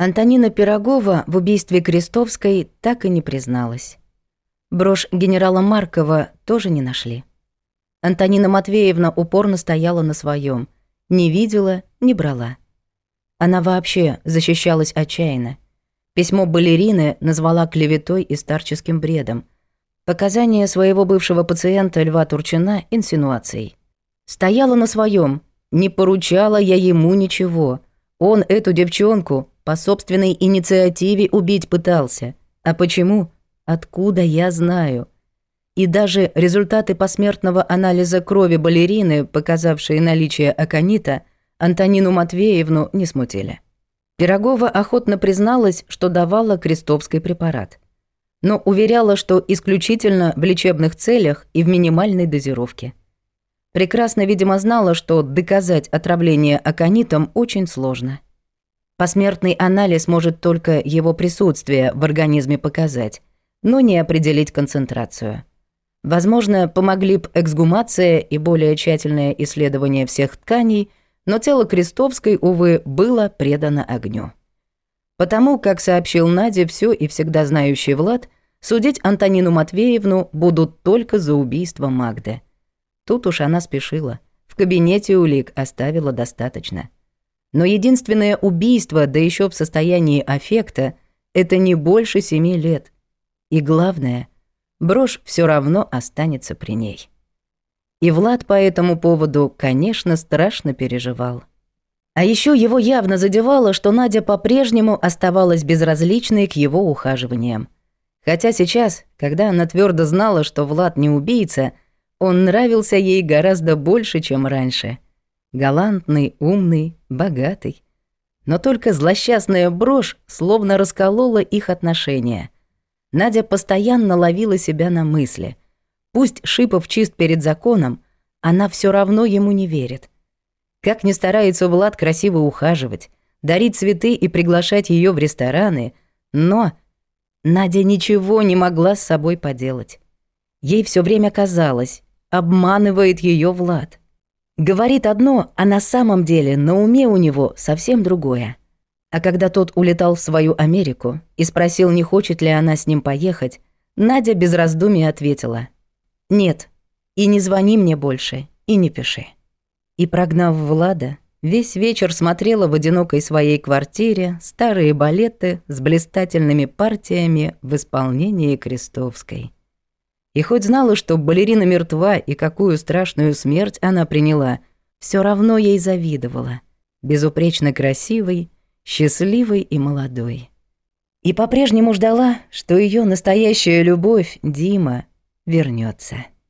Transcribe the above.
Антонина Пирогова в убийстве Крестовской так и не призналась. Брошь генерала Маркова тоже не нашли. Антонина Матвеевна упорно стояла на своем, не видела, не брала. Она вообще защищалась отчаянно. Письмо балерины назвала клеветой и старческим бредом. Показания своего бывшего пациента Льва Турчина инсинуацией. Стояла на своем, не поручала я ему ничего. Он эту девчонку по собственной инициативе убить пытался. А почему? Откуда я знаю? И даже результаты посмертного анализа крови балерины, показавшие наличие аконита, Антонину Матвеевну не смутили. Пирогова охотно призналась, что давала Крестовской препарат, но уверяла, что исключительно в лечебных целях и в минимальной дозировке. Прекрасно, видимо, знала, что доказать отравление аконитом очень сложно. Посмертный анализ может только его присутствие в организме показать, но не определить концентрацию. Возможно, помогли б эксгумация и более тщательное исследование всех тканей, но тело Крестовской, увы, было предано огню. Потому, как сообщил Наде всё и всегда знающий Влад, судить Антонину Матвеевну будут только за убийство Магды. Тут уж она спешила, в кабинете улик оставила достаточно. Но единственное убийство, да еще в состоянии аффекта, это не больше 7 лет. И главное, брошь все равно останется при ней. И Влад по этому поводу, конечно, страшно переживал. А еще его явно задевало, что Надя по-прежнему оставалась безразличной к его ухаживаниям. Хотя сейчас, когда она твердо знала, что Влад не убийца, он нравился ей гораздо больше, чем раньше. Галантный, умный, богатый. Но только злосчастная брошь словно расколола их отношения. Надя постоянно ловила себя на мысли. Пусть Шипов чист перед законом, она все равно ему не верит. Как ни старается Влад красиво ухаживать, дарить цветы и приглашать ее в рестораны, но Надя ничего не могла с собой поделать. Ей все время казалось, обманывает ее Влад. Говорит одно, а на самом деле на уме у него совсем другое. А когда тот улетал в свою Америку и спросил, не хочет ли она с ним поехать, Надя без раздумий ответила: «Нет, и не звони мне больше, и не пиши». И, прогнав Влада, весь вечер смотрела в одинокой своей квартире старые балеты с блистательными партиями в исполнении Крестовской. И хоть знала, что балерина мертва и какую страшную смерть она приняла, все равно ей завидовала. Безупречно красивой, счастливой и молодой. И по-прежнему ждала, что ее настоящая любовь, Дима, вернется.